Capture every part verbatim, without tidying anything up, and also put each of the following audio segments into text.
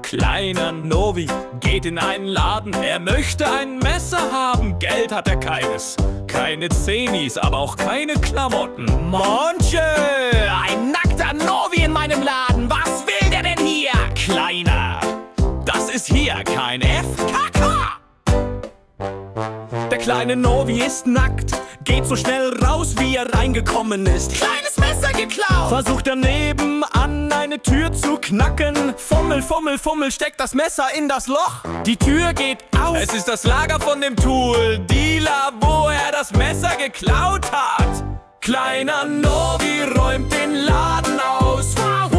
Kleiner Novi geht in einen Laden, er möchte ein Messer haben, Geld hat er keines. Keine Zenis, aber auch keine Klamotten. Monche, ein nackter Novi in meinem Laden, was will der denn hier? Kleiner, das ist hier kein F K K. Der kleine Novi ist nackt, geht so schnell raus, wie er reingekommen ist. Kleines Messer geklaut. Versucht daneben an eine Tür zu knacken. Fummel, fummel, fummel, steckt das Messer in das Loch. Die Tür geht auf. Es ist das Lager von dem Tool-Dealer, wo er das Messer geklaut hat. Kleiner Novi räumt den Laden aus.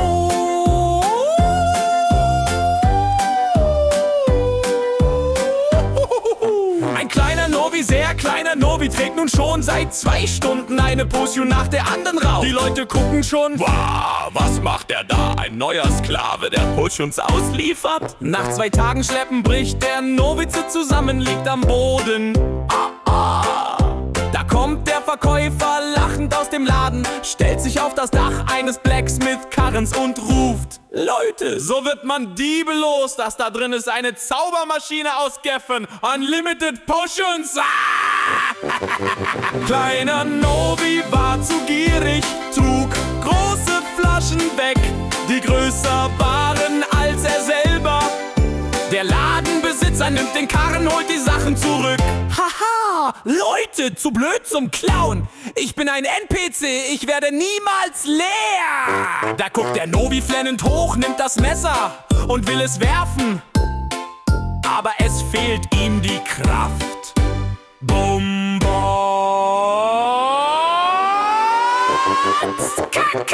Ein kleiner Novi, sehr kleiner Novi, trägt nun schon seit zwei Stunden eine Potion nach der anderen raus. Die Leute gucken schon, wow, was macht der da? Ein neuer Sklave, der Potions ausliefert. Nach zwei Tagen Schleppen bricht der Novize zusammen, liegt am Boden. Ah, ah. Da kommt der Verkäufer lachend aus dem Laden, stellt sich auf das Dach eines Blacksmith-Karrens und ruft: Leute, so wird man Diebe los. Das da drin ist eine Zaubermaschine aus Geffen. Unlimited Potions. Ah! Kleiner Novi war zu gierig, trug große Flaschen weg, die größer waren als er selber. Der Ladenbesitzer nimmt den Karren, holt die Sachen zurück. Haha, Leute, zu blöd zum Klauen. Ich bin ein N P C, ich werde niemals leer. Da guckt der Novi flennend hoch, nimmt das Messer und will es werfen. Aber es fehlt ihm die Kraft. Bum, Kaka!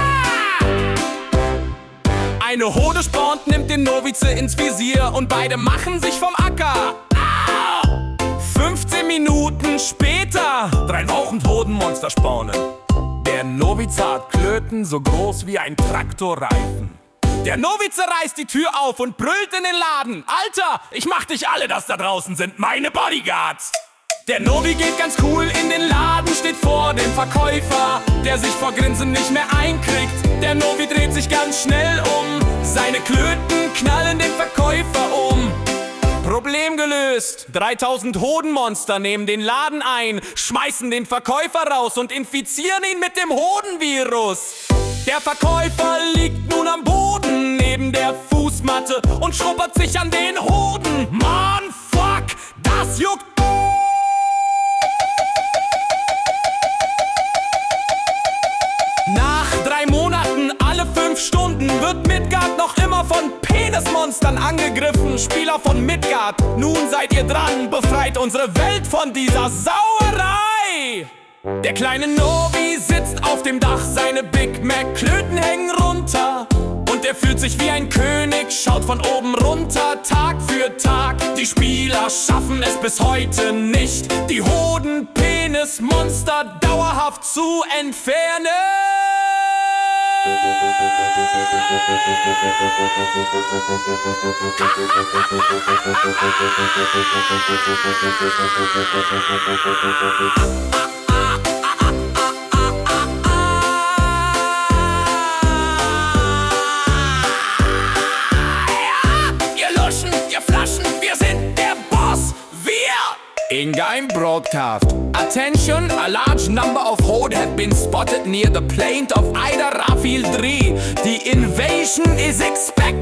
Eine Horde spornt, nimmt den Novize ins Visier und beide machen sich vom Acker. Au! fünfzehn Minuten später, drei rauchend Hodenmonster spawnen. Der Novize hat Klöten so groß wie ein Traktorreifen. Der Novize reißt die Tür auf und brüllt in den Laden: Alter, ich mach dich alle, das da draußen sind meine Bodyguards. Der Novi geht ganz cool in den Laden, steht vor dem Verkäufer, der sich vor Grinsen nicht mehr einkriegt. Der Novi dreht sich ganz schnell um, seine Klöten knallen den Verkäufer um. Problem gelöst. dreitausend Hodenmonster nehmen den Laden ein, schmeißen den Verkäufer raus und infizieren ihn mit dem Hodenvirus. Der Verkäufer liegt nun am Boden neben der Fußmatte und schrubbert sich an den Hoden. Mann, fuck, das juckt. Nach drei Monaten, alle fünf Stunden, wird Midgard noch immer von Penismonstern angegriffen. Spieler von Midgard, nun seid ihr dran, befreit unsere Welt von dieser Sauerei. Der kleine Novi sitzt auf dem Dach, seine Big Mac Klöten hängen runter. Und er fühlt sich wie ein König, schaut von oben runter, Tag für Tag. Die Spieler schaffen es bis heute nicht, die Hoden-Penis-Monster dauerhaft zu entfernen. In-game broadcast. Attention, a large number of Horde have been spotted near the plain of Ida Rafil three. The invasion is expected.